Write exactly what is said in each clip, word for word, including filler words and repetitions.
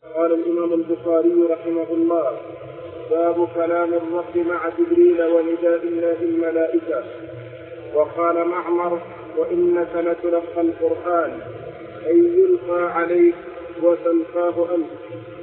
قال الإمام البخاري رحمه الله: باب كلام الرب مع جبريل ونداء الله الملائكة. وقال معمر: وإنك لتلقى القرآن، أي يلقى عليك وتلقاه أنت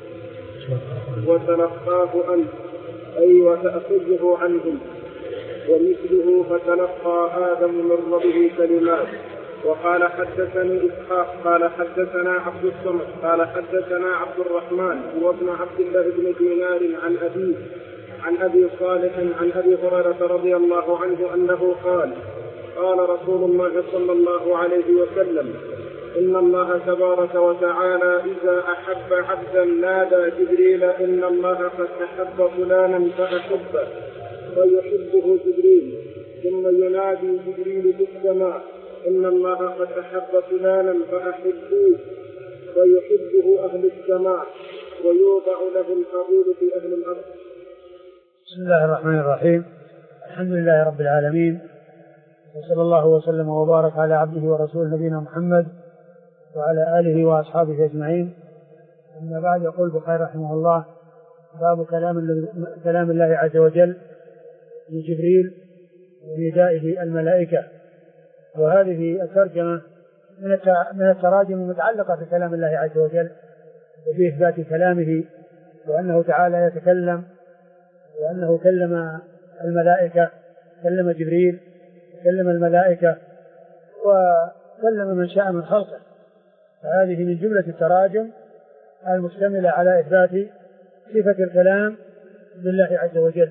وتلقاه أنت أي وتأخذه عنهم. ومثله فتلقى آدم من ربه كلمات. وقال حدثني إسحاق قال حدثنا عبد الصمد قال حدثنا عبد الرحمن هو ابن عبد الله بن دينار عن أبيه عن أبي صالح عن أبي هريرة رضي الله عنه أنه قال: قال رسول الله صلى الله عليه وسلم: إن الله تبارك وتعالى إذا أحب عبدا نادى جبريل: إن الله قد أحب فلانا فأحبه، فيحبه جبريل. ثم ينادي جبريل في السماء: إن الله قد أحب فلانا فأحبوه، فيحبه أهل السماء، ويوضع له القبول في أهل الأرض. بسم الله الرحمن الرحيم. الحمد لله رب العالمين، وصلى الله وسلم وبارك على عبده ورسوله نبينا محمد وعلى آله وأصحابه أجمعين. أما بعد، يقول البخاري رحمه الله: باب كلام كلام الله عز وجل لجبريل وندائه الملائكة. وهذه الترجمة من التراجم المتعلقة بكلام الله عز وجل وفي إثبات كلامه، وأنه تعالى يتكلم، وأنه كلم الملائكة، كلم جبريل، كلم الملائكة، وكلم من شاء من خلقه. فهذه من جملة التراجم المشتملة على إثبات صفة الكلام لله عز وجل.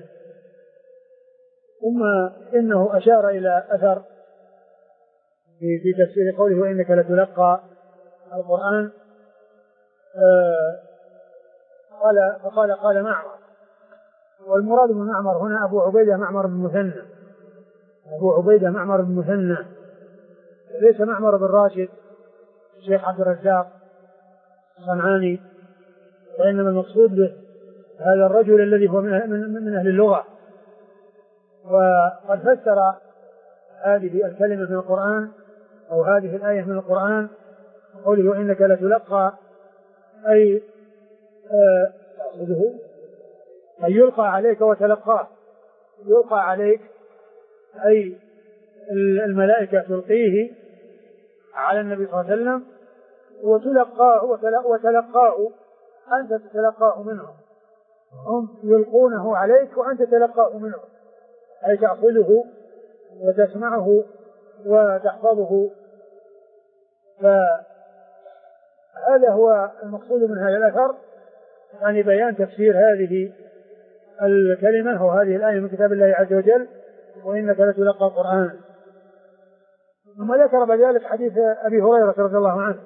ثم إنه أشار إلى أثر في تفسير قوله: وإنك لتلقى القرآن. آه قال فقال قال معمر، والمراد من معمر هنا أبو عبيدة معمر بن مثنى، أبو عبيدة معمر بن مثنى، ليس معمر بن راشد الشيخ عبد الرزاق الصنعاني، وإنما المقصود به هذا الرجل الذي هو من, من أهل اللغة. وقد فسر هذه الكلمة من القرآن أو هذه الآية من القرآن قوله: وإنك لتلقى، أي آه أي يلقى عليك وتلقاه. يلقى عليك أي الملائكة تلقيه على النبي صلى الله عليه وسلم، وتلقاه وتلقاه أنت تتلقاه منهم. هم يلقونه عليك وأنت تلقاه منهم، أي تأخذه وتسمعه وتحفظه. فهذا هو المقصود من هذا الأثر، يعني بيان تفسير هذه الكلمة وهذه الآية من كتاب الله عز وجل: وإنك لتلقى القرآن. ثم ذكر بذلك حديث أبي هريرة رضي الله عنه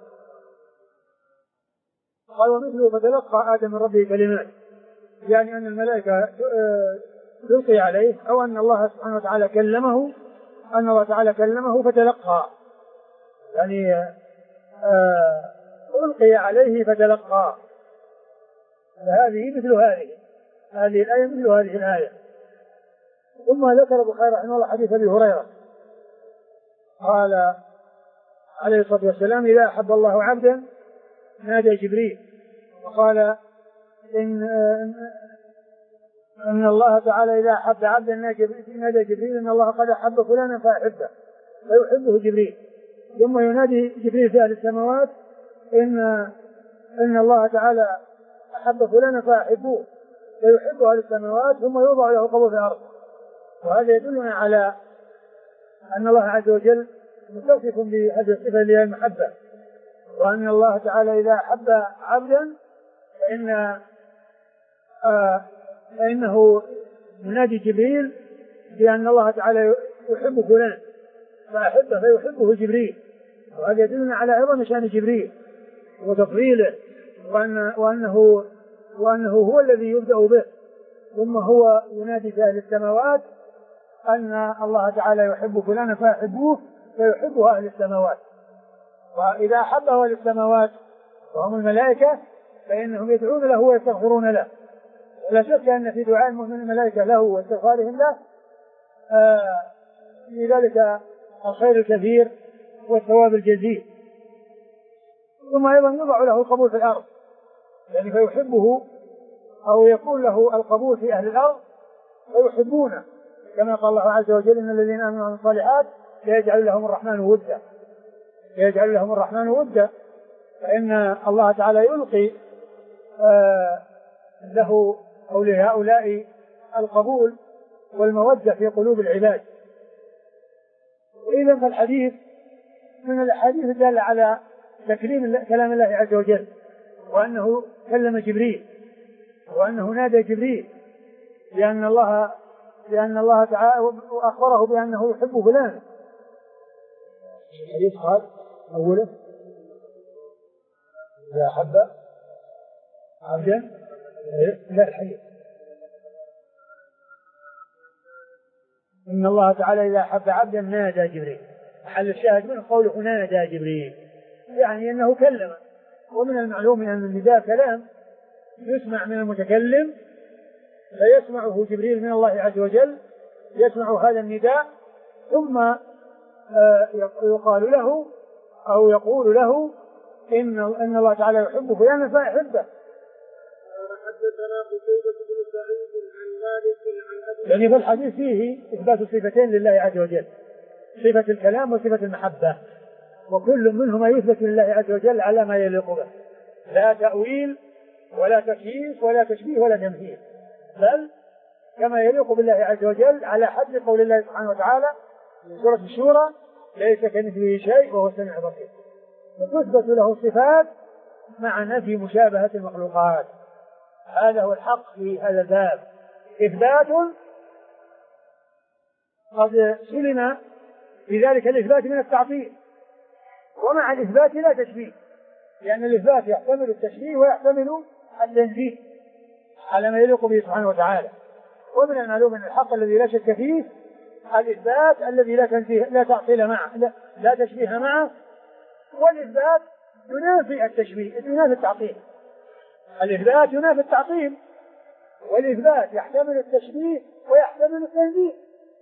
قال: ومثله فتلقى آدم من ربه كلمات، يعني أن الملائكة تلقي عليه، أو أن الله سبحانه وتعالى كلمه، أن الله تعالى كلمه فتلقى، يعني آه ألقي عليه فتلقى. فهذه مثل هذه هذه الآية مثل هذه الآية. ثم ذكر البخاري رحمه الله حديث أبي هريرة قال عليه الصلاة والسلام: إذا أحب الله عبدا نادى جبريل، وقال إن, إن الله تعالى إذا أحب عبدا نادى جبريل: إن الله قد أحب فلانا فأحبه، فيحبه جبريل. ثم ينادي جبريل في أهل السماوات: إن, إن الله تعالى أحب فلانا فأحبوه، فيحبه أهل السماوات، ثم يوضع له قبول في الأرض. وهذا يدلنا على أن الله عز وجل متصف بهذه الصفة اللي هي المحبة، وأن الله تعالى إذا أحب عبدا فإن آه فإنه ينادي جبريل بأن الله تعالى يحب فلان فأحبه، فيحبه جبريل. وهذا يدلنا على عظم شأن جبريل وتفضيله، وأن وأنه وأنه هو الذي يبدأ به، ثم هو ينادي في أهل السماوات أن الله تعالى يحب فلانا فأحبوه، فيحبه أهل السماوات. وإذا أحبه أهل السماوات وهم الملائكة فإنهم يدعون له ويستغفرون له. ولا شك أن في دعاء المؤمنين الملائكة له واستغفارهم له آه في ذلك الخير الكثير والثواب الجزيل. ثم أيضا يضع له القبول في الأرض، يعني فيحبه أو يكون له القبول في أهل الأرض فيحبونه، كما قال الله عز وجل إن الذين آمنوا وعملوا الصالحات سيجعل لهم الرحمن ودا، سيجعل لهم الرحمن ودا. فإن الله تعالى يلقي آه له أو لهؤلاء القبول والمودة في قلوب العباد. وإذا فالحديث من الأحاديث الدالة على تكريم كلام الله عز وجل، وأنه كلم جبريل، وأنه نادى جبريل، لأن الله لأن الله تعالى أخبره بأنه يحب فلان. الحديث قال أوله إذا أحب عبدا لا الحديث إن الله تعالى إذا أحب عبدا نادى جبريل. محل الشاهد من قوله نادى جبريل يعني أنه كلم. ومن المعلوم أن النداء كلام يسمع من المتكلم فيسمعه جبريل من الله عز وجل، يسمع هذا النداء ثم يقال له أو يقول له إن إن الله تعالى يحب فلانا فيحبه. حدثنا قتيبة بن سعيد عن مالك عن أبي يعني في الحديث فيه إثبات صفتين لله عز وجل، صفة الكلام وصفة المحبة، وكل منهما يثبت لله عز وجل على ما يليق به، لا تأويل ولا تكييف ولا تشبيه ولا تمثيل، بل كما يليق بالله عز وجل على حد قول الله سبحانه وتعالى في سورة الشورى ليس كمثله شيء وهو السميع البصير. وتثبت له الصفات مع نفي مشابهة المخلوقات. هذا هو الحق في هذا الباب، إثبات قد سلم في ذلك الإثبات من التعطيل، ومع الإثبات لا تشبيه، لأن الإثبات يحتمل التشبيه ويحتمل التنزيه على ما يليق به سبحانه وتعالى. ومن المعلوم أن الحق الذي لا شك فيه الإثبات الذي لا تنزيه لا تعطيل معه لا, لا تشبيه معه، والإثبات ينافي التشبيه ينافي التعطيل. الإثبات ينافي التعطيل، والإثبات يحتمل التشبيه ويحتمل التنزيه،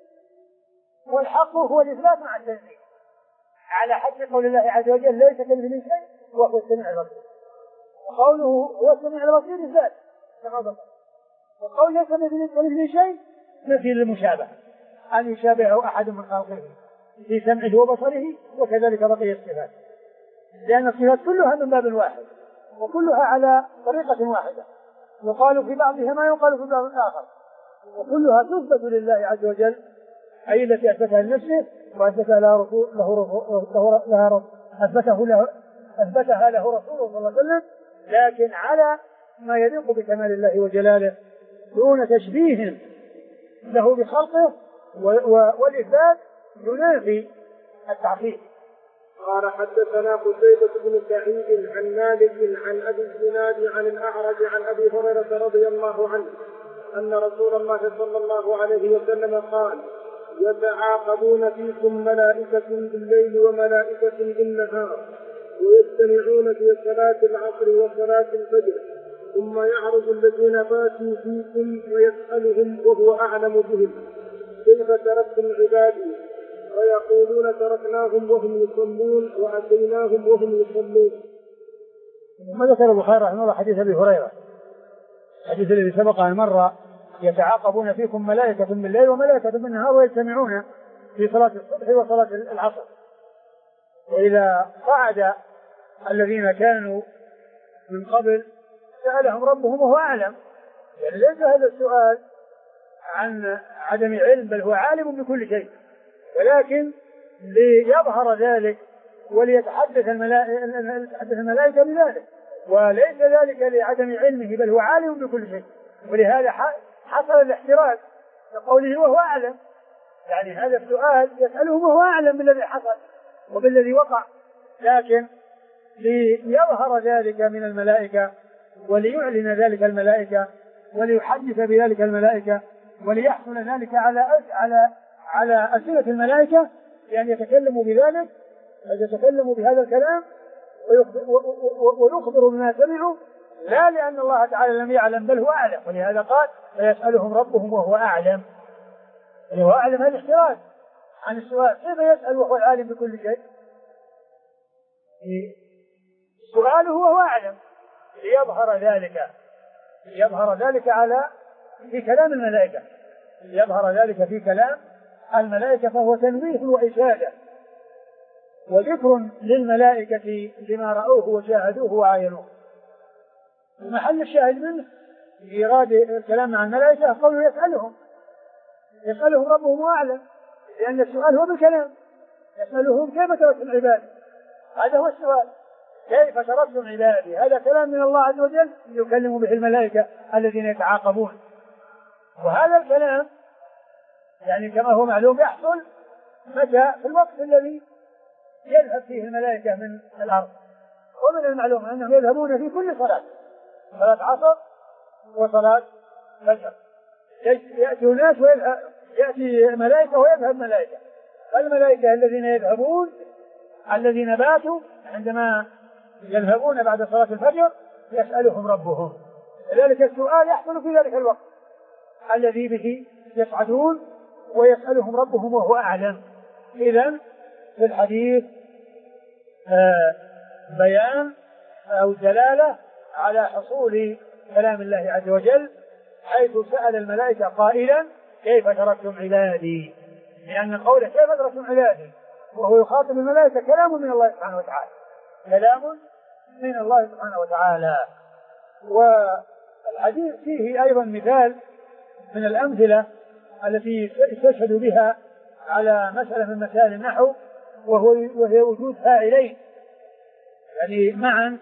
والحق هو الإثبات مع التنزيه على حد قول الله عز وجل ليس كمثله شيء وهو السميع البصير. وقوله هو السميع البصير إثبات كما ذكر، وقول ليس كمثله شيء نفي للمشابهة، أن يشابهه أحد من خلقه في سمعه وبصره، وكذلك بقية الصفات، لأن الصفات كلها من باب واحد وكلها على طريقة واحدة، يقال في بعضها ما يقال في بعض الآخر، وكلها تثبت لله عز وجل، أي التي أثبتها لنفسه وأثبتها له رسول له له أثبته له أثبتها له رسوله صلى الله عليه وسلم، لكن على ما يليق بكمال الله وجلاله دون تشبيه له بخلقه، والإثبات ينافي التعطيل. قال حدثنا قتيبة بن سعيد عن مالك عن أبي الزناد عن الأعرج عن أبي هريرة رضي الله عنه أن رسول الله صلى الله عليه وسلم قال يتعاقبون فيكم ملائكة بالليل وملائكة بالنهار ويجتمعون في صلاة العصر وصلاة الفجر، ثم يعرض الذين باتوا فيكم ويسألهم وهو أعلم بهم كيف تركتم عبادي، ويقولون تركناهم وهم يصلون وأتيناهم وهم يصلون. ما ذكر البخاري رحمه الله حديث أبي هريرة، الحديث الذي سبق أن مر يتعاقبون فيكم ملائكة بالليل وملائكة بالنهار ويجتمعون في صلاة الصبح وصلاة العصر. وإذا قعد الذين كانوا من قبل سألهم ربهم وهو أعلم، يعني ليس هذا السؤال عن عدم علم بل هو عالم بكل شيء، ولكن ليظهر ذلك وليتحدث الملائكة بذلك، وليس ذلك لعدم علمه بل هو عالم بكل شيء. ولهذا حصل الاحتراز كقوله وهو أعلم، يعني هذا السؤال يسأله وهو أعلم بالذي حصل وبالذي وقع، لكن ليظهر ذلك من الملائكة وليعلن ذلك الملائكة وليحدث بذلك الملائكة وليحصل ذلك على على على أسئلة الملائكة، يعني يتكلموا بذلك يتكلموا بهذا الكلام ويخبروا بما سمعوا، لا لأن الله تعالى لم يعلم بل هو أعلم. ولهذا قال فيسألهم ربهم وهو أعلم، وهو أعلم هذا الاحتراز عن السؤال كيف يسأل وهو العالم بكل شيء؟ سؤاله وهو أعلم، ليظهر ذلك ليظهر ذلك على في كلام الملائكة ليظهر ذلك في كلام الملائكة، فهو تنويه وإشادة وذكر للملائكة لما رأوه وشاهدوه وعاينوه. محل الشاهد منه في إيراد الكلام عن الملائكة قوله يسألهم يسألهم ربهم أعلم، لأن السؤال هو بالكلام، يسألهم كيف تركتم عبادي، هذا هو السؤال، كيف تركتم عبادي، هذا كلام من الله عز وجل يكلم به الملائكة الذين يتعاقبون. وهذا الكلام يعني كما هو معلوم يحصل متى؟ في الوقت الذي يذهب فيه الملائكة من الأرض. ومن المعلوم أنهم يذهبون في كل صلاة، صلاة عصر وصلاة فجر، يأتي ناس ويذهب، يأتي ملائكة ويذهب ملائكة. فالملائكة الذين يذهبون الذين باتوا عندما يذهبون بعد صلاة الفجر يسألهم ربهم، لذلك السؤال يحصل في ذلك الوقت الذي به يصعدون ويسألهم ربهم وهو أعلم. إذن في الحديث آه بيان أو دلالة على حصول كلام الله عز وجل، حيث سأل الملائكة قائلا كيف تركتم عبادي، لأن قوله كيف تركتم عبادي وهو يخاطب الملائكة كلام من الله سبحانه وتعالى، كلام من الله سبحانه وتعالى. والحديث فيه أيضا مثال من الأمثلة التي يستشهد بها على مسألة من مسائل النحو، وهو وهي وجود فاعلين يعني معا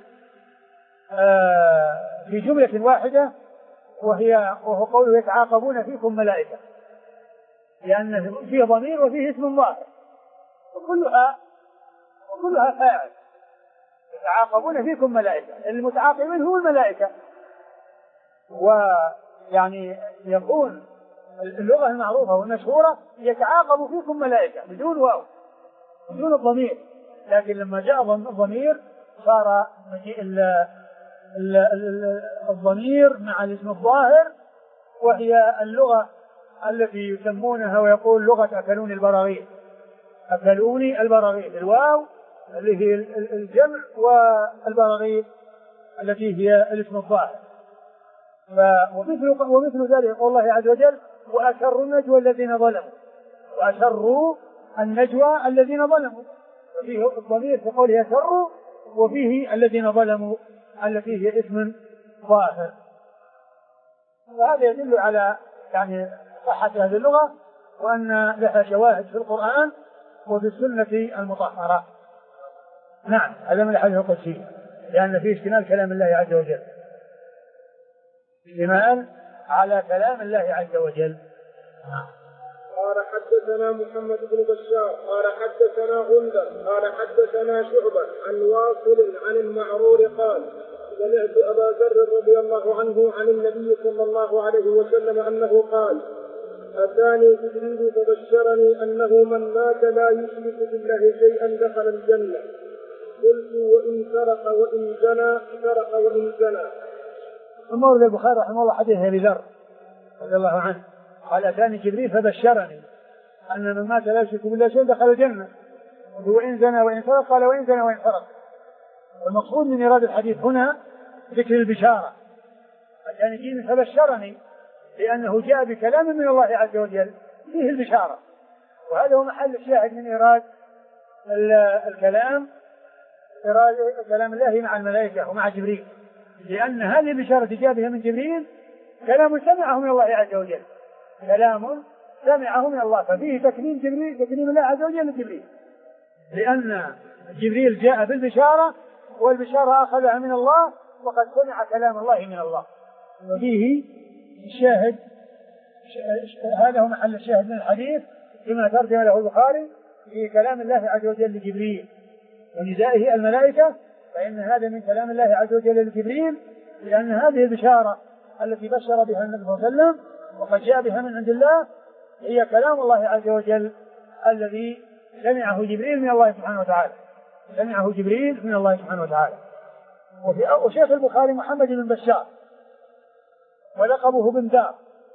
في جملة واحدة، وهي وهو قوله يتعاقبون فيكم ملائكة، لأن فيه ضمير وفيه اسم ظاهر وكلها وكلها فاعل. يتعاقبون فيكم ملائكة، المتعاقبين هم الملائكة. ويعني يكون اللغة المعروفة والمشهورة يتعاقب فيكم ملائكة بدون واو بدون الضمير، لكن لما جاء الضمير صار الضمير مع الاسم الظاهر، وهي اللغة التي يسمونها ويقول لغة أكلوني البراغيث، أكلوني البراغيث، الواو اللي هي الجمع والبراغيث التي هي الاسم الظاهر. ومثل, ومثل ذلك يقول الله عز وجل وأسروا النجوى الذين ظلموا، وأسروا النجوى الذين ظلموا، وفيه الضمير في قوله أسروا وفيه الذين ظلموا التي هي اسم ظاهر. وهذا يدل على يعني صحة هذه اللغة، وأن لها شواهد في القرآن وفي السنة المطهرة. نعم، هذا من الحديث القدسي، لأن فيه اشتمال كلام الله عز وجل، اشتمال على كلام الله عز وجل. قال حدثنا محمد بن بشار قال حدثنا غندر قال حدثنا شعبة عن واصل عن المعرور قال سمعت أبا ذر رضي الله عنه عن النبي صلى الله عليه وسلم أنه قال أتاني جبريل فبشرني أنه من مات لا يشرك بالله شيئا دخل الجنة. قلت وإن سرق وإن زنى سرق وإن زنى. المورد البخاري رحمه الله حديث أبي ذر رضي الله عنه قال أتاني جبريل فبشرني أن من مات لا يشرك بالله شيئا دخل الجنة. وإن زنى وإن سرق قال وإن زنى وإن سرق. والمقصود من إرادة الحديث هنا ذكر البشارة، أتاني جبريل فبشرني لأنه جاء بكلام من الله عز وجل فيه البشارة، وهذا هو محل الشاهد من إرادة الكلام، إرادة كلام الله مع الملائكة ومع جبريل، لأن هذه البشارة جاء بها من جبريل كلام سمعه من الله عز وجل، كلام سمعه من الله، ففيه تكريم جبريل تكريم الله عز وجل لجبريل، لأن جبريل جاء بالبشارة والبشارة أخذها من الله وقد سمع كلام الله من الله. وفيه الشاهد هذا هو محل الشاهد من الحديث بما ترجم له البخاري في كلام الله عز وجل لجبريل وندائه الملائكة، فإن هذا من كلام الله عز وجل لجبريل، لأن هذه البشارة التي بشر بها النبي صلى الله عليه وسلم وقد جاء بها من عند الله هي كلام الله عز وجل الذي سمعه جبريل من الله سبحانه وتعالى، سمعه جبريل من الله سبحانه وتعالى. وشيخ البخاري محمد بن بشار ولقبه بندار،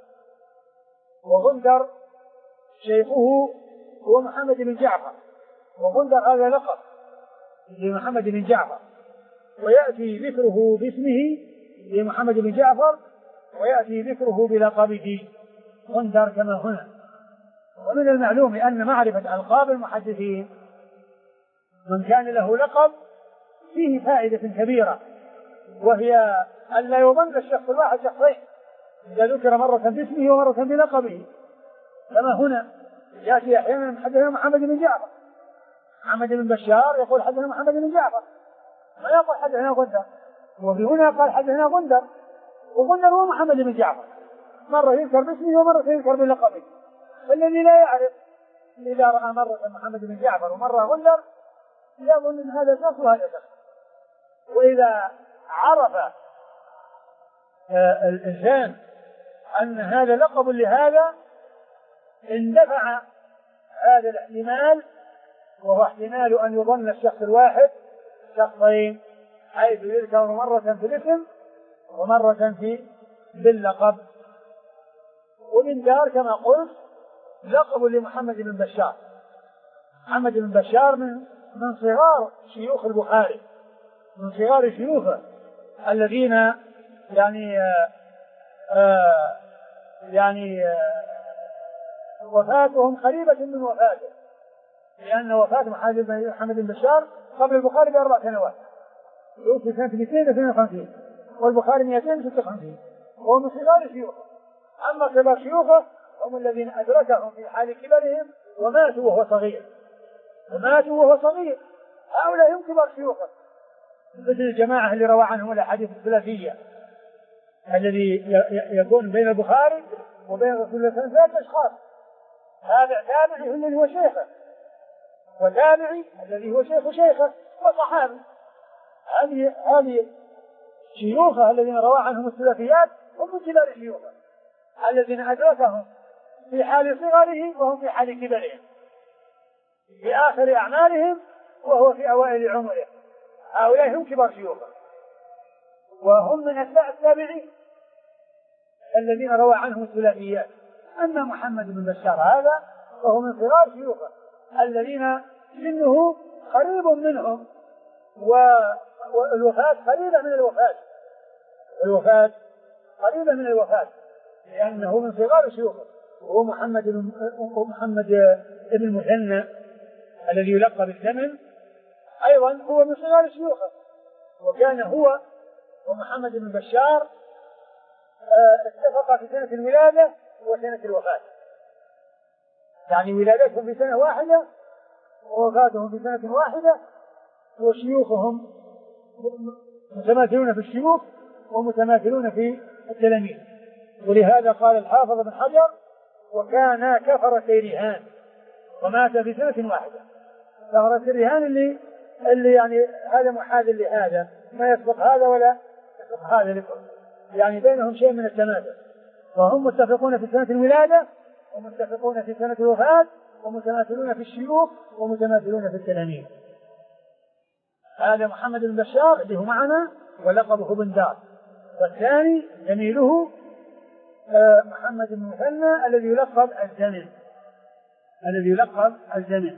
وغندر شيخه هو محمد بن جعفر، وغندر هذا لقب لمحمد بن جعفر، ويأتي ذكره باسمه لمحمد بن جعفر، ويأتي ذكره بلقبه غندر كما هنا. ومن المعلوم أن معرفة ألقاب المحدثين من كان له لقب فيه فائدة كبيرة، وهي أن لا يظن الشخص الواحد شخصين إذا ذكر مرة باسمه ومرة بلقبه، كما هنا يأتي أحيانا حدثنا محمد بن جعفر، محمد بن بشار يقول حدثنا محمد بن جعفر، ما يقول حدثنا غندر. وفي هنا قال حدثنا غندر، وغندر هو محمد بن جعفر، مرة يذكر باسمه ومرة يذكر بلقبه. فالذي لا يعرف إذا رأى مرة محمد بن جعفر ومرة غندر يظن أن هذا شخص وهذا شخص. وإذا عرف آه الإنسان أن هذا لقب لهذا اندفع هذا الاحتمال، وهو احتمال أن يظن الشخص الواحد شخصين، حيث يذكر مرة في الاسم ومرة في باللقب. ومن دار كما قلت لقب لمحمد بن بشار. محمد بن بشار من من صغار شيوخ البخاري، من صغار شيوخه الذين يعني آآ آآ يعني آآ وفاتهم قريبة من وفاته، لأن وفاة محمد بن بشار قبل البخاري بأربع سنوات، يوفي سنة مئتين واثنين وخمسين والبخاري مئتين وستة وخمسين، وهو من صغار شيوخه. أما كبار شيوخه هم الذين أدركهم في حال كبرهم وماتوا وهو صغير، وماتوا وهو صغير، هؤلاء هم كبار شيوخه، مثل الجماعة اللي روى عنهم الأحاديث الثلاثية الذي يكون بين البخاري وبين رسول الله صلى الله عليه وسلم ثلاث أشخاص، هذا تابعي الذي هو شيخه، وتابعي الذي هو شيخ شيخه، وصحابي. هذه هذه شيوخه الذين روى عنهم الثلاثيات هم من كبار شيوخه الذين أدركهم في حال صغرهم وهم في حال كبرهم، في آخر أعمالهم وهو في أوائل عمره. هؤلاء هم كبار شيوخه، وهم من أتباع التابعين الذين روى عنهم الثلاثيات. أما محمد بن بشار هذا فهو من صغار شيوخه الذين سنه قريب منهم، والوفاة قريبة من الوفاة، الوفاة قريبة من الوفاة، لأنه من صغار شيوخه. وهو محمد بن محمد بن المثنى الذي يلقب بالثمن أيضا هو من صغار شيوخه، وكان هو ومحمد بن بشار اتفقا في سنة الولادة وسنة الوفاة، يعني ولادتهم في سنة واحدة ووفاتهم في سنة واحدة، وشيوخهم متماثلون في الشيوخ ومتماثلون في التلاميذ. ولهذا قال الحافظ بن حجر وكان كفرتي رهان، ومات في سنة واحدة. كفرتي رهان اللي اللي يعني هذا محاذ لهذا، ما يسبق هذا ولا يسبق هذا لكل، يعني بينهم شيء من التماثل، وهم متفقون في سنة الولادة ومتفقون في سنة الوفاة ومتماثلون في الشيوخ ومتماثلون في التلاميذ. هذا محمد بن بشار اللي هو معنا ولقبه بن دار، والثاني زميله محمد بن مثنى الذي يلقب الزمن، الذي يلقب الزمن.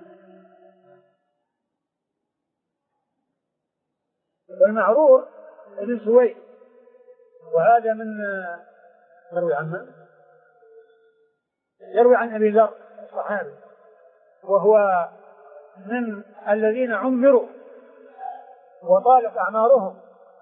والمعرور ابن سويد، وهذا من يروي عنه يروي عن أبي ذر الصحابي، وهو من الذين عمروا وطالت أعمارهم،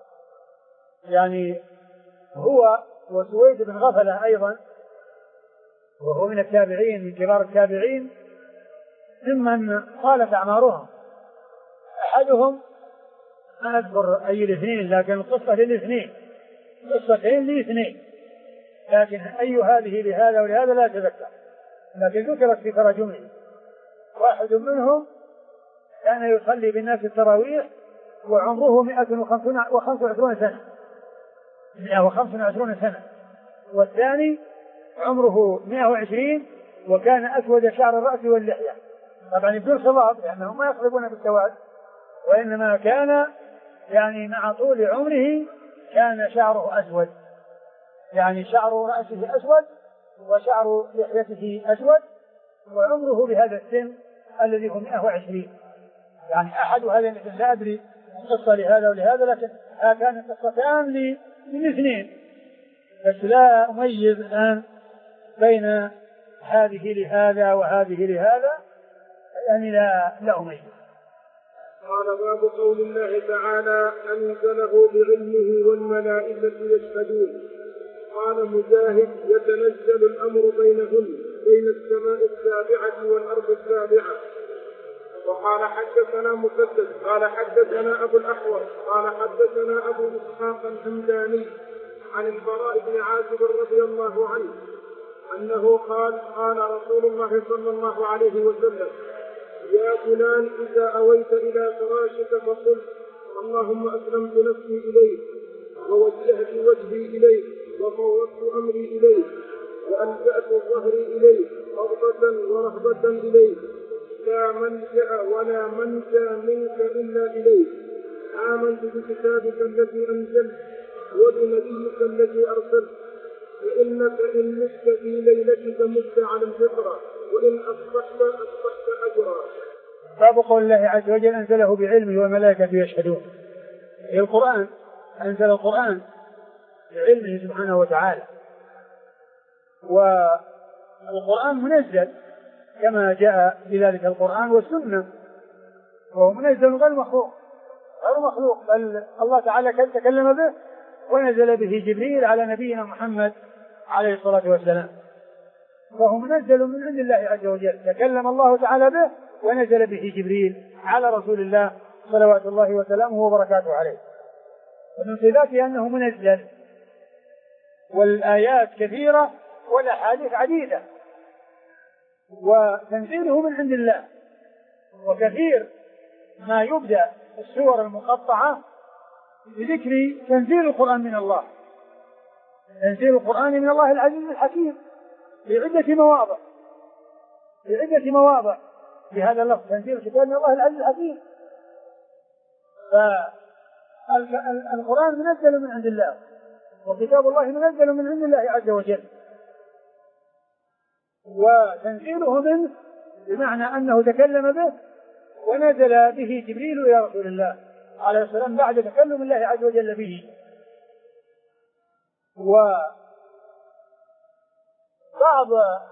يعني هو وسويد بن غفلة أيضا، وهو من التابعين من كبار التابعين ممن طالت أعمارهم. أحدهم ما أذكر أي الاثنين، لكن القصة للاثنين، قصتين لاثنين، لكن أي هذه لهذا ولهذا لا أتذكر، لكن ذكرت في تراجمه. واحد منهم كان يصلي بالناس التراويح وعمره مئة وخمس وعشرون سنة، مئة وخمس وعشرون سنة، والثاني عمره مئة وعشرين وكان أسود شعر الرأس واللحية، طبعا بدون خضاب لأنهم ما يخلبون بالسواد، وإنما كان يعني مع طول عمره كان شعره أسود، يعني شعر رأسه أسود وشعر لحيته أسود، وعمره بهذا السن الذي هو مئة وعشرين. يعني أحد هذا لا أدري قصة لهذا ولهذا، لكن كانت قصتان لاثنين، بس لا أميز الآن بين هذه لهذا وهذه لهذا، يعني لا لا أميز. قال باب قول الله تعالى أنزله بعلمه والملائكة يشهدون. قال مجاهد يتنزل الأمر بينهن بين السماء السابعة والأرض السابعة. وقال حدثنا مسدد قال حدثنا أبو الأحوص قال حدثنا أبو إسحاق الحمداني عن البراء بن عازب رضي الله عنه أنه قال قال رسول الله صلى الله عليه وسلم يا فلان إذا أويت إلى فراشك فقل اللهم أسلمت نفسي إليك ووجهت وجهي إليك وفوضت أمري إليك وألجأت ظهري إليك رغبة ورهبة إليك لا ملجأ ولا منجا منك إلا إليك آمنت بكتابك الذي أنزلت وبنبيك الذي أرسلت فإنك إن مت في ليلتك مت على الفطرة وإن أصبحت أصبحت أجرا. باب قول الله عز وجل أنزله بعلمه والملائكة يشهدون. القرآن أنزل القرآن بعلمه سبحانه وتعالى، والقرآن منزل كما جاء بذلك القرآن والسنة، وهو منزل غير مخلوق غير مخلوق بل الله تعالى تكلم به ونزل به جبريل على نبينا محمد عليه الصلاة والسلام، فهو منزل من عند الله عز وجل، تكلم الله تعالى به ونزل به جبريل على رسول الله صلوات الله وسلامه وبركاته عليه. ومن صفاته أنه منزل، والآيات كثيرة والأحاديث عديدة، وتنزيله من عند الله. وكثير ما يبدأ السور المقطعة بذكر تنزيل القرآن من الله، تنزيل القرآن من الله العزيز الحكيم في عدة مواضع في عدة مواضع بهذا اللفظ تنزيل الكتاب من الله العزيز الحكيم. فالقرآن منزل من عند الله، وكتاب الله منزل من عند الله عز وجل، وتنزيله منه بمعنى أنه تكلم به ونزل به جبريل إلى رسول الله عليه السلام بعد تكلم الله عز وجل به. وبعض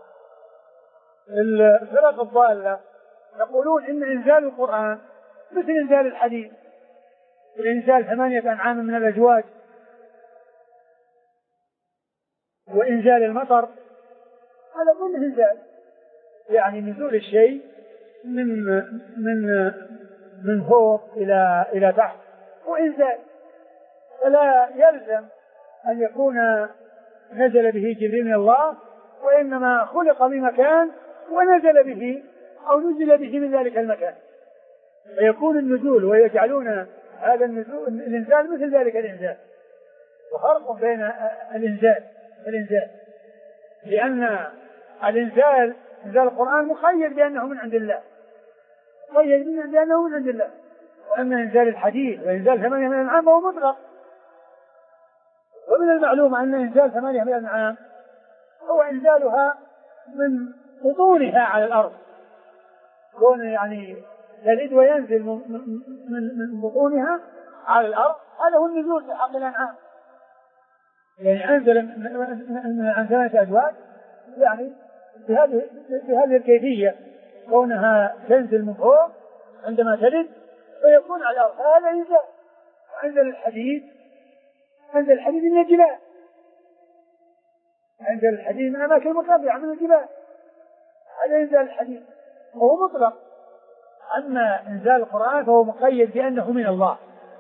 الفرق الضالة يقولون إن إنزال القرآن مثل إنزال الحديث، الإنزال ثمانية أنعام من الأزواج، وإنزال المطر هذا كله إنزال، يعني نزول الشيء من من من فوق إلى إلى تحت وإنزال، فلا يلزم أن يكون نزل به جبريل من الله، وإنما خلق بمكان ونزل به أو نزل به من ذلك المكان، فيكون النزول ويجعلون هذا النزول الإنزال مثل ذلك الإنزال. وفرق بين الإنزال والإنزال، لأن الإنزال إنزال القرآن مقيد بأنه من عند الله، مقيد بأنه من عند الله، وأما إنزال الحديث وإنزال ثمانية من الأنعام فهو مطلق. ومن المعلوم أن إنزال ثمانية من الأنعام هو إنزالها من بطونها على الأرض، كون يعني يلد وينزل من, من بطونها على الأرض، هذا هو النزول في حق الأنعام. يعني أنزل من ثمانية أزواج يعني بهذه بهذه الكيفية، كونها تنزل من فوق عندما تلد فيكون على الأرض، هذا إنزال. وأنزل الحديد أنزل الحديد من الجبال، أنزل الحديد من أماكن مرتفعة من الجبال، هذا إنزال الحديد وهو مطلق. أما إنزال القرآن فهو مقيد بأنه من الله.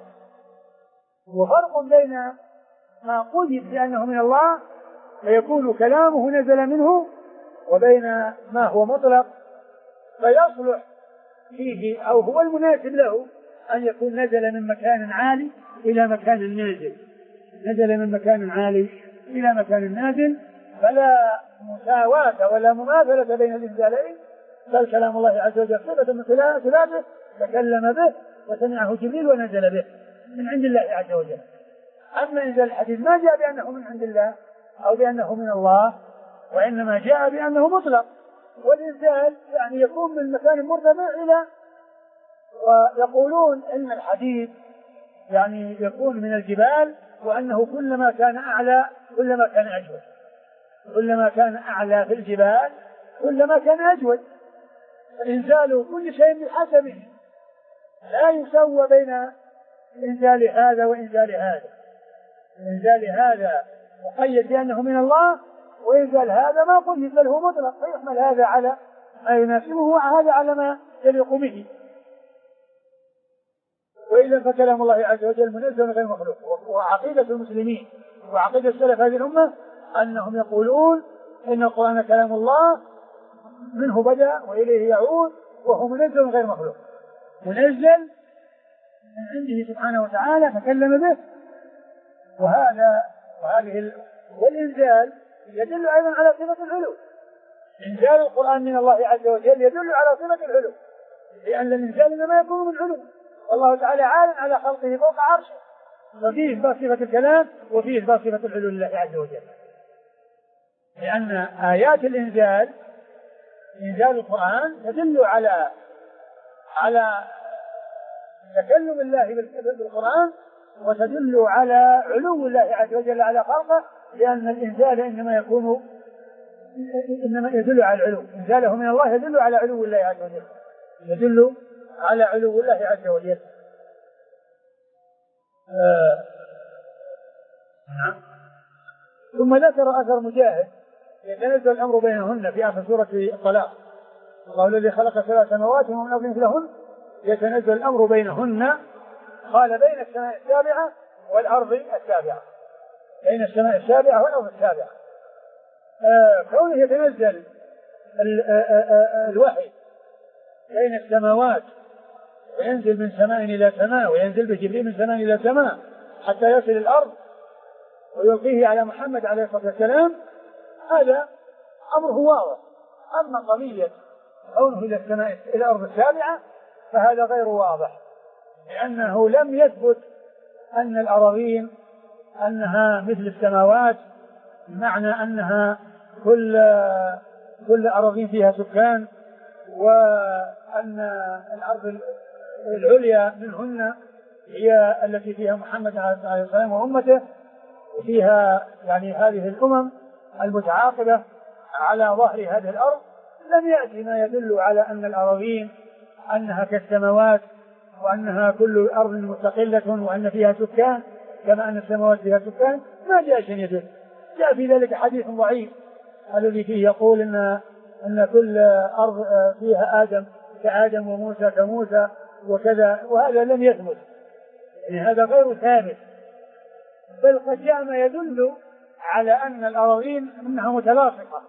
وفرق بين ما قيد بأنه من الله فيكون كلامه نزل منه، وبين ما هو مطلق فيصلح فيه أو هو المناسب له أن يكون نزل من مكان عالي إلى مكان نازل، نزل من مكان عالي إلى مكان نازل، فلا مساواة ولا مماثلة بين الإنزالين، بل كلام الله عز وجل صفة من صفاته تكلم به وسمعه جبريل ونزل به من عند الله عز وجل. أما إنزال الحديث ما جاء بأنه من عند الله أو بأنه من الله، وإنما جاء بأنه مطلق. والإنزال يعني يكون من مكان مرتفع إلى، ويقولون إن الحديث يعني يكون من الجبال، وأنه كلما كان أعلى كلما كان أجود، كلما كان أعلى في الجبال كلما كان أجود. إنزال كل شيء بحسبه، لا يسوى بين إنزال هذا وإنزال هذا. إنزال هذا مقيد بأنه من الله، وإنزال هذا ما قيد بل هو مطلق، فيحمل هذا على ما يناسبه وهذا على ما يليق به. وإذا فكلام الله عز وجل منزل غير مخلوق. وعقيدة المسلمين وعقيدة السلف هذه الأمة أنهم يقولون إن القرآن كلام الله، منه بدأ وإليه يعود، وهو منزل غير مخلوق، منزل من عنده سبحانه وتعالى فكلم به. وهذا وهذه ال... والإنزال يدل أيضا على صفة العلو. إنزال القرآن من الله عز وجل يدل على صفة العلو، لأن الإنزال إنما يكون من علو، والله تعالى عال على خلقه فوق عرشه، وفيه إثبات صفة الكلام وفيه إثبات صفة العلو لله عز وجل. لأن آيات الإنزال، إنزال القرآن تدل على على تكلم الله بالقرآن، وتدل على علو الله عز وجل على خلقه، لأن الإنزال إنما يكون إنما يدل على العلو. إنزاله من الله يدل على علو الله عز وجل، يدل على علو الله عز وجل. آه. نعم. ثم ذكر أثر مجاهد يتنزل الأمر بينهن في آخر سورة الطلاق، الله الذي خلق سبع سماوات ومن أرض مثلهن يتنزل الأمر بينهن، قال بين السماء السابعة والأرض السابعة، بين السماء السابعة والأرض السابعة. آه كونه يتنزل الوحي بين السماوات، وينزل من سماء إلى سماء، وينزل بجبريل من سماء إلى سماء حتى يصل الأرض ويلقيه على محمد عليه الصلاة والسلام، هذا أمره واضح. أما قضية كونه إلى السماء إلى الأرض السابعة فهذا غير واضح، لأنه لم يثبت أن الأراضين أنها مثل السماوات، بمعنى أنها كل كل أراضين فيها سكان، وأن الأرض العليا منهن هي التي فيها محمد عليه السلام وأمته، وفيها يعني هذه الأمم المتعاقبة على ظهر هذه الأرض. لم يأتي ما يدل على أن الأراضين أنها كالسماوات، وأنها كل أرض مستقلة وأن فيها سكان كما أن السماوات فيها سكان، ما جاء شيء يدل. جاء في ذلك حديث ضعيف الذي فيه يقول إن أن كل أرض فيها آدم كآدم وموسى كموسى وكذا، وهذا لم يثبت، يعني هذا غير ثابت. بل قد جاء ما يدل على أن الأراضين أنها متلاصقة،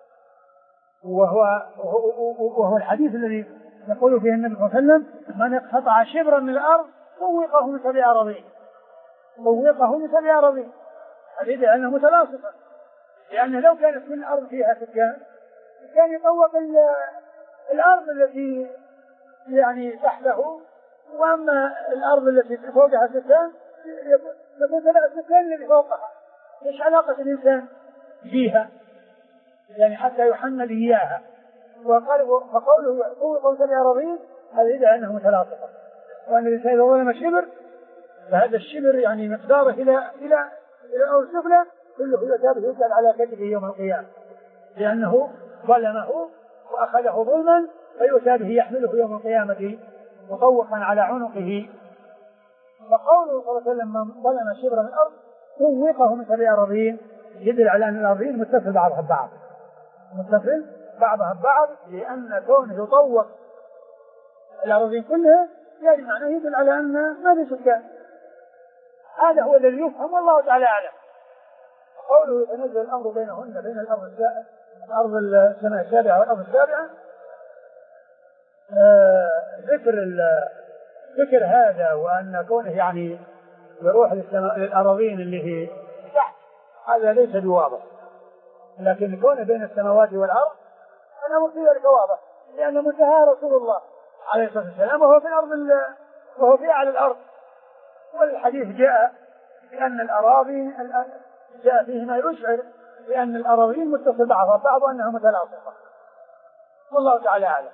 وهو, وهو الحديث الذي يقول فيه النبي صلى الله عليه وسلم: من اقتطع شبرا من الأرض طوقه من سبع أراضين، طوقه من سبع أراضين، حديث أنها متلاصقة، لأن لو كانت كل أرض فيها سكان كان يطوق الأرض التي يعني تحته، وأما الأرض التي فوقها سكان يكون سبع السكان الذي فوقها. ايش علاقة الإنسان فيها؟ يعني حتى يحمل إياها. وقال فقوله طوق سبع أراضين هذا يدعي أنه متلاصقة، وأن الإنسان إذا ظلم شبر فهذا الشبر يعني مقداره إلى إلى إلى الأرض السفلى كله يتابه يسأل على كتفه يوم القيامة، لأنه ظلمه وأخذه ظلما، فيؤتى به يحمله يوم القيامة مطوقا على عنقه. فقوله صلى الله عليه وسلم: من ظلم شبرا من الأرض طوقه من سبع أراضين، يدل على أن الأراضين متصل بعضها ببعض، متصل بعضها ببعض، لأن كونه يطوق الأراضين كلها يعني معناه يدل على أن ما في سكان. هذا هو الذي يفهم، والله تعالى أعلم. قوله يتنزل الأمر بينهن بين الأرض السابعة الأرض السماء السابعة والأرض السابعة، آه ذكر ذكر هذا، وأن كونه يعني يروح للأراضين اللي هي تحت هذا ليس بواضح، لكن كونه بين السماوات والأرض أنا في ذلك واضح، لأن منتهى رسول الله عليه الصلاة والسلام وهو في الأرض وهو في أعلى الأرض. والحديث جاء بأن الأراضي جاء فيه ما يشعر بأن الأراضين متصل بعضها بعض وأنها متلاصقة، والله تعالى أعلم.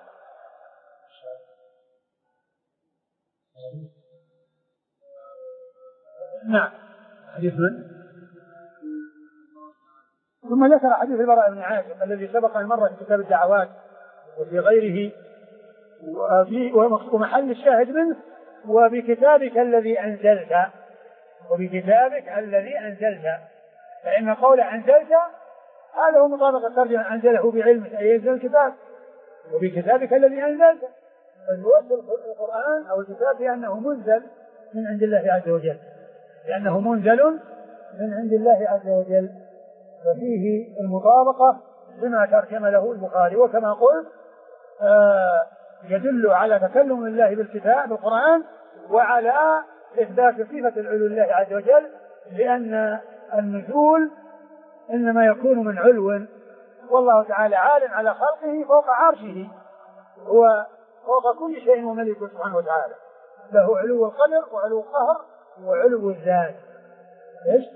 نعم. حديث من؟ ثم ذكر حديث البراء بن عازب الذي سبق أن مر في كتاب الدعوات وفي غيره، وفي ومحل الشاهد منه وبكتابك الذي أنزلت، وبكتابك الذي أنزلت، فإن قول أنزلت هذا هو مطابق الترجمة، أنزله بعلمه أي ينزل الكتاب، وبكتابك الذي أنزلت فيوصل القرآن أو الكتاب بأنه منزل من عند الله عز وجل، لأنه منزل من عند الله عز وجل، وفيه المطابقة بما ترجم له البخاري. وكما قلت آه يدل على تكلم الله بالكتاب بالقرآن وعلى إثبات صفة العلو لله عز وجل، لأن النزول إنما يكون من علو، والله تعالى عال على خلقه فوق عرشه، هو فوق كل شيء وملك سبحانه وتعالى، له علو القدر وعلو القهر وعلو الذات. ايش؟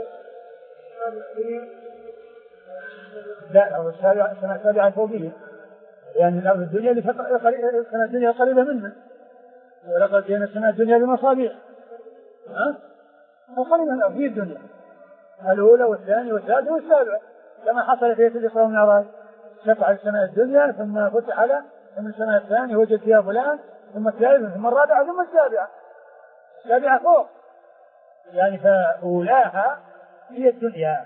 لا، السنة السابعة فوقيه، يعني الأرض الدنيا السنة الدنيا قريبة منه، ولقد جئنا السنة الدنيا بمصابيح، ها؟ قريبة من الأرض الدنيا الأولى والثانية والثالثة والسابعة، كما حصل في الإسراء والمعراج، شفع السماء الدنيا ثم فتح له، ثم السماء الثانية وجد فيها فلان، ثم الثالثة ثم الرابعة ثم السابعة، السابعة فوق، يعني فأولاها هي الدنيا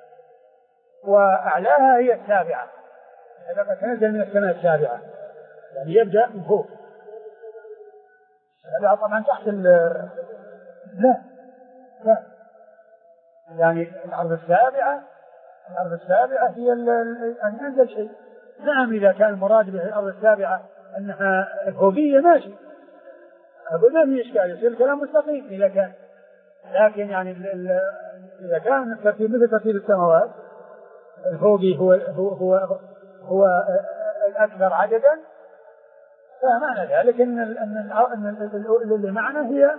وأعلاها هي السابعة، هذا قد تنزل من السماء السابعة، يعني يبدأ من فوق. السابعة طبعا تحت ال لا لا يعني الأرض السابعة الأرض السابعة هي أن أنزل شيء. نعم إذا كان المراد به الأرض السابعة أنها فوقية ماشي، أقول ما في إشكال، يصير الكلام مستقيم إذا كان، لكن يعني ال ال إذا كان ترتيب مثل ترتيب السماوات الفوقي هو هو هو, هو الأكثر عددا، فمعنى ذلك أن أن أن اللي معنا هي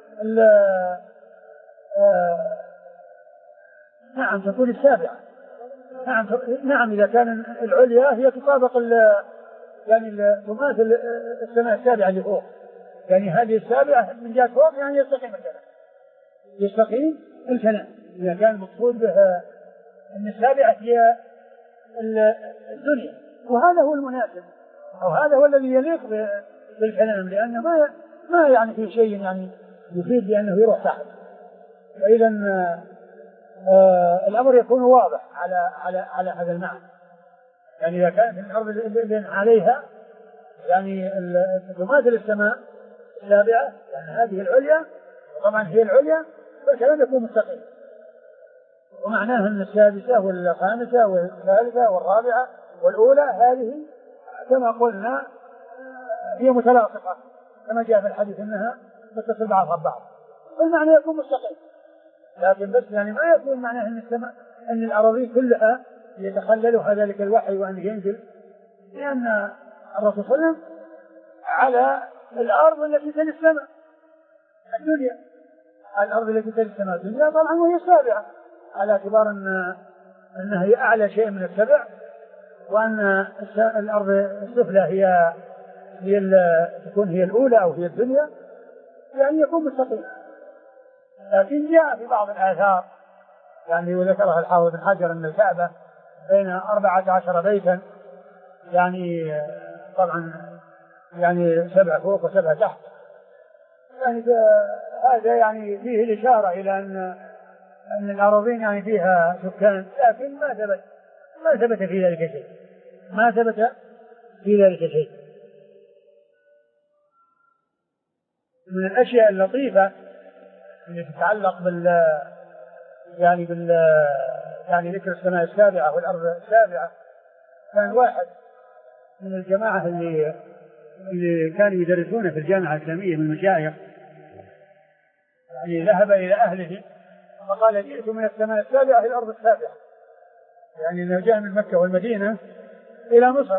نعم تكون السابعة. نعم نعم إذا كان العليا هي تطابق يعني تماثل السماء السابعة اللي فوق، يعني هذه السابعة من جهة فوق يعني يستقيم الكلام، يستقيم الكلام إذا كان مقصود بها أن السابعة هي الدنيا، وهذا هو المناسب أو هذا هو الذي يليق بالكلام، لأنه ما ما يعني في شيء يعني يفيد بأنه يروح تحت، فإذا آه الأمر يكون واضح على على على هذا المعنى. يعني إذا كانت الأرض اللي عليها يعني تماثل السماء السابعة، يعني هذه العليا طبعا هي العليا، فالكلام يكون مستقيم، ومعناه أن السادسة والخامسة والثالثة والرابعة والأولى هذه كما قلنا هي متلاصقة كما جاء في الحديث أنها تتصل بعضها ببعض، والمعنى يكون مستقيم، لكن بس يعني ما يكون معناه أن السماء أن الأراضي كلها يتخللها ذلك الوحي وأن ينزل، لأن الرسول صلى الله عليه وسلم على الأرض التي تلي السماء الدنيا، الأرض التي تلي السماء الدنيا طبعا وهي السابعة، على اعتبار أن أنها هي أعلى شيء من السبع، وأن الأرض السفلى هي هي تكون هي الأولى أو هي الدنيا، يعني يكون مستقيم. لكن جاء في بعض الآثار يعني وذكرها الحافظ بن حجر أن الكعبة بين أربعة عشر بيتا، يعني طبعا يعني سبع فوق وسبع تحت، يعني هذا يعني فيه الإشارة إلى أن أن الأراضين يعني فيها سكان، لكن ما ثبت ما ثبت في ذلك شيء، ما ثبت في ذلك شيء. من الأشياء اللطيفة اللي تتعلق بال يعني بال يعني ذكر السماء السابعة والأرض السابعة، كان واحد من الجماعة اللي اللي كانوا يدرسون في الجامعة الإسلامية من المشايخ، يعني ذهب إلى أهله فقال جئت من السماء السابعة إلى الأرض السابعة، يعني أنه جاء من مكة والمدينة إلى مصر،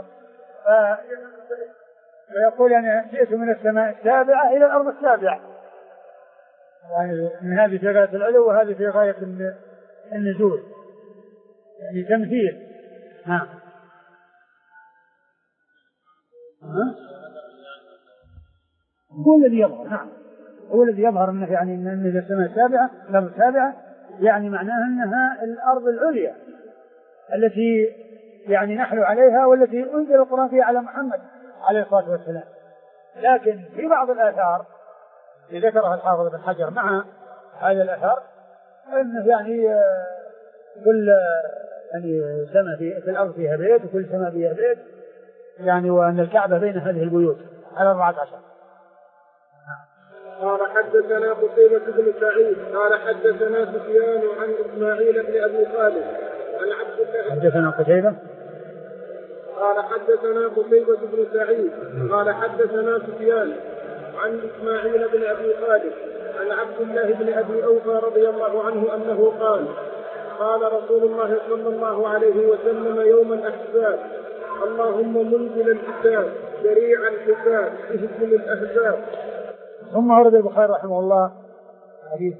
فيقول أنا جئت من السماء السابعة إلى الأرض السابعة، يعني من هذه في غاية العلو وهذه في غاية النزول، يعني تمثيل. نعم. هو الذي يظهر. نعم هو الذي يظهر أنه يعني أن السماء السابعة الأرض السابعة يعني معناها أنها الأرض العليا التي يعني نحن عليها والتي أنزل القرآن فيها على محمد عليه الصلاة والسلام. لكن في بعض الآثار اللي ذكرها الحافظ بن حجر مع هذا الأثر أنه يعني كل يعني سماء في, في الأرض فيها بيت وكل سماء فيها بيت يعني وأن الكعبة بين هذه البيوت على أربعة عشر. قال حدثنا قتيبة بن سعيد قال حدثنا سفيان عن إسماعيل بن أبي خالد عن عبد الله. حدثنا قتيبة قال حدثنا قتيبة بن سعيد قال حدثنا سفيان عن إسماعيل بن أبي خالد عن عبد الله بن أبي أوفى رضي الله عنه أنه قال قال رسول الله صلى الله عليه وسلم يوم الأحزاب اللهم منزل الكتاب سريع الحساب اهزم الأحزاب. ثم ورد البخاري رحمه الله حديث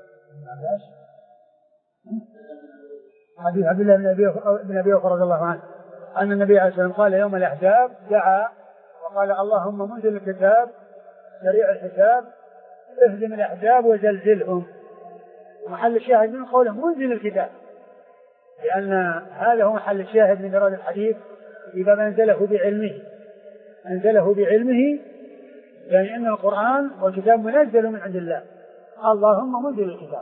حديث عبد الله بن أبي أوفى رضي الله عنه أن النبي عليه الصلاة والسلام قال يوم الأحزاب دعا وقال اللهم منزل الكتاب سريع الحساب اهزم الأحزاب وزلزلهم. محل الشاهد من قوله منزل الكتاب لأن هذا هو محل الشاهد من إيراد الحديث إذا أنزله بعلمه أنزله بعلمه يعني أن القرآن والكتاب منزل من عند الله. اللهم منزل الكتاب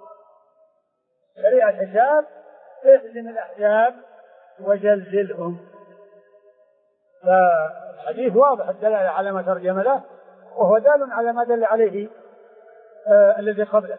سريع الحساب اهزم الأحزاب وزلزلهم. فالحديث واضح الدلالة على ما ترجم له وهو دال على ما دل عليه آه الذي قبله.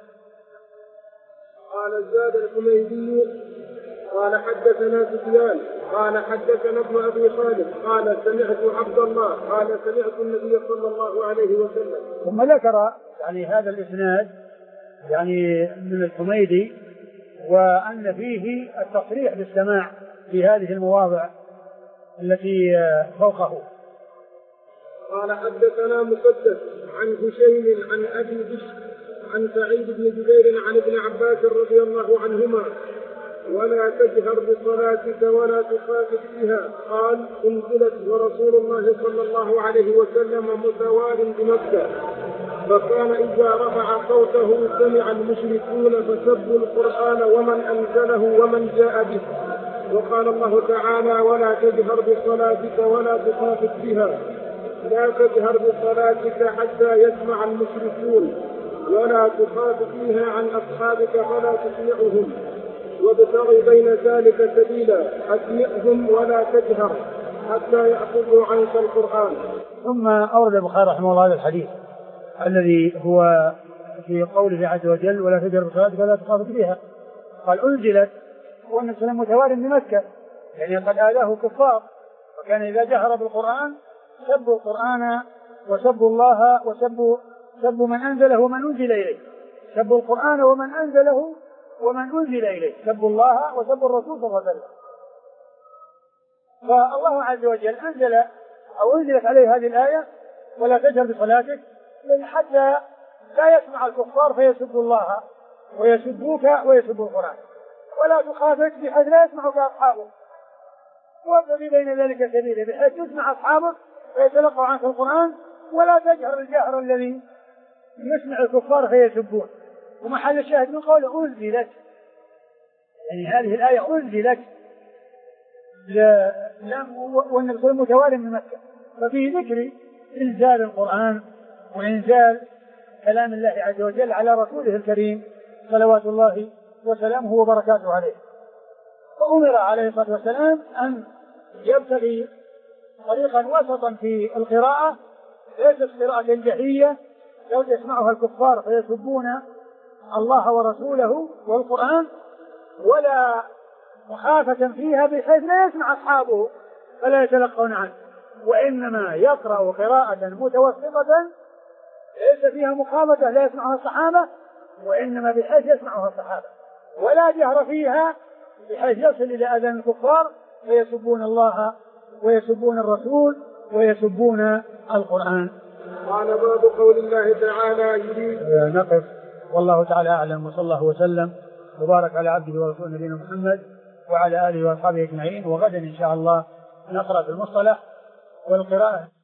قال زاد الحميدي قال حدثنا سفيان قال حدثنا ابن أبي خالد قال سمعت عبد الله قال سمعت النبي صلى الله عليه وسلم. ثم ذكر يعني هذا الإسناد يعني من الحميدي وأن فيه التصريح بالسماع في هذه المواضع التي فوقه. قال حدثنا مسدد عن هشيم عن أبي بشر عن سعيد بن جبير عن ابن عباس رضي الله عنهما ولا تجهر بصلاتك ولا تخافت بها قال انزلت ورسول الله صلى الله عليه وسلم متوار بمكة فكان إذا رفع صوته سمع المشركون فسبوا القرآن ومن أنزله ومن جاء به. وقال الله تعالى ولا تجهر بصلاتك ولا تخافت بها لا تجهر بصلاتك حتى يسمع المشركون ولا تخافت بها عن أصحابك فلا تسمعهم وابتغ بين ذلك سبيلا أسمعهم ولا تجهر حتى يأخذوا عنك القرآن. ثم أورد البخاري رحمه الله هذا الحديث الذي هو في قوله عز وجل ولا تجهر بصلاتك ولا تخافت بها قال أنزلت وأن سلم متوار بمكة يعني قد آذاه كفار وكان إذا جهر بالقرآن سبوا القرآن وسبوا الله وسبوا سبوا من أنزله ومن أنزل إليه سبوا القرآن ومن أنزله ومن أنزل إليه سبوا الله وسبوا الرسول صلى الله عليه وسلم. فالله عز وجل أنزل أو أنزلت عليه هذه الآية ولا تجهر بصلاتك حتى لا يسمع الكفار فيسبوا الله ويسبوك ويسبوا القرآن ولا تخافت بحيث لا يسمعك أصحابك وابتغ بين ذلك سبيلا بحيث تسمع أصحابك فيتلقوا عنك القرآن ولا تجهر الجهر الذي يسمع الكفار فيسبون. ومحل الشاهد من قوله أنزلت يعني هذه الآية أنزلت والنبي صلى متوالي من مكة ففي ذكر إنزال القرآن وإنزال كلام الله عز وجل على رسوله الكريم صلوات الله وسلامه وبركاته عليه. فأمر عليه الصلاة والسلام أن يبتغي طريقا وسطا في القراءة ليست قراءة جهية لو يسمعها الكفار فيسبون الله ورسوله والقرآن ولا مخافة فيها بحيث لا يسمع أصحابه فلا يتلقون عنه وإنما يقرأ قراءة متوسطة ليس فيها مخافة لا يسمعها الصحابة وإنما بحيث يسمعها الصحابة ولا جهر فيها بحيث يصل إلى أذان الكفار فيسبون الله ويسبون الرسول ويسبون القرآن. قال باب قول الله تعالى يريد. نقف والله تعالى أعلم وصلى الله وسلم وبارك على عبده ورسوله نبينا محمد وعلى آله وأصحابه أجمعين. وغدا إن شاء الله نقرأ في المصطلح والقراءة.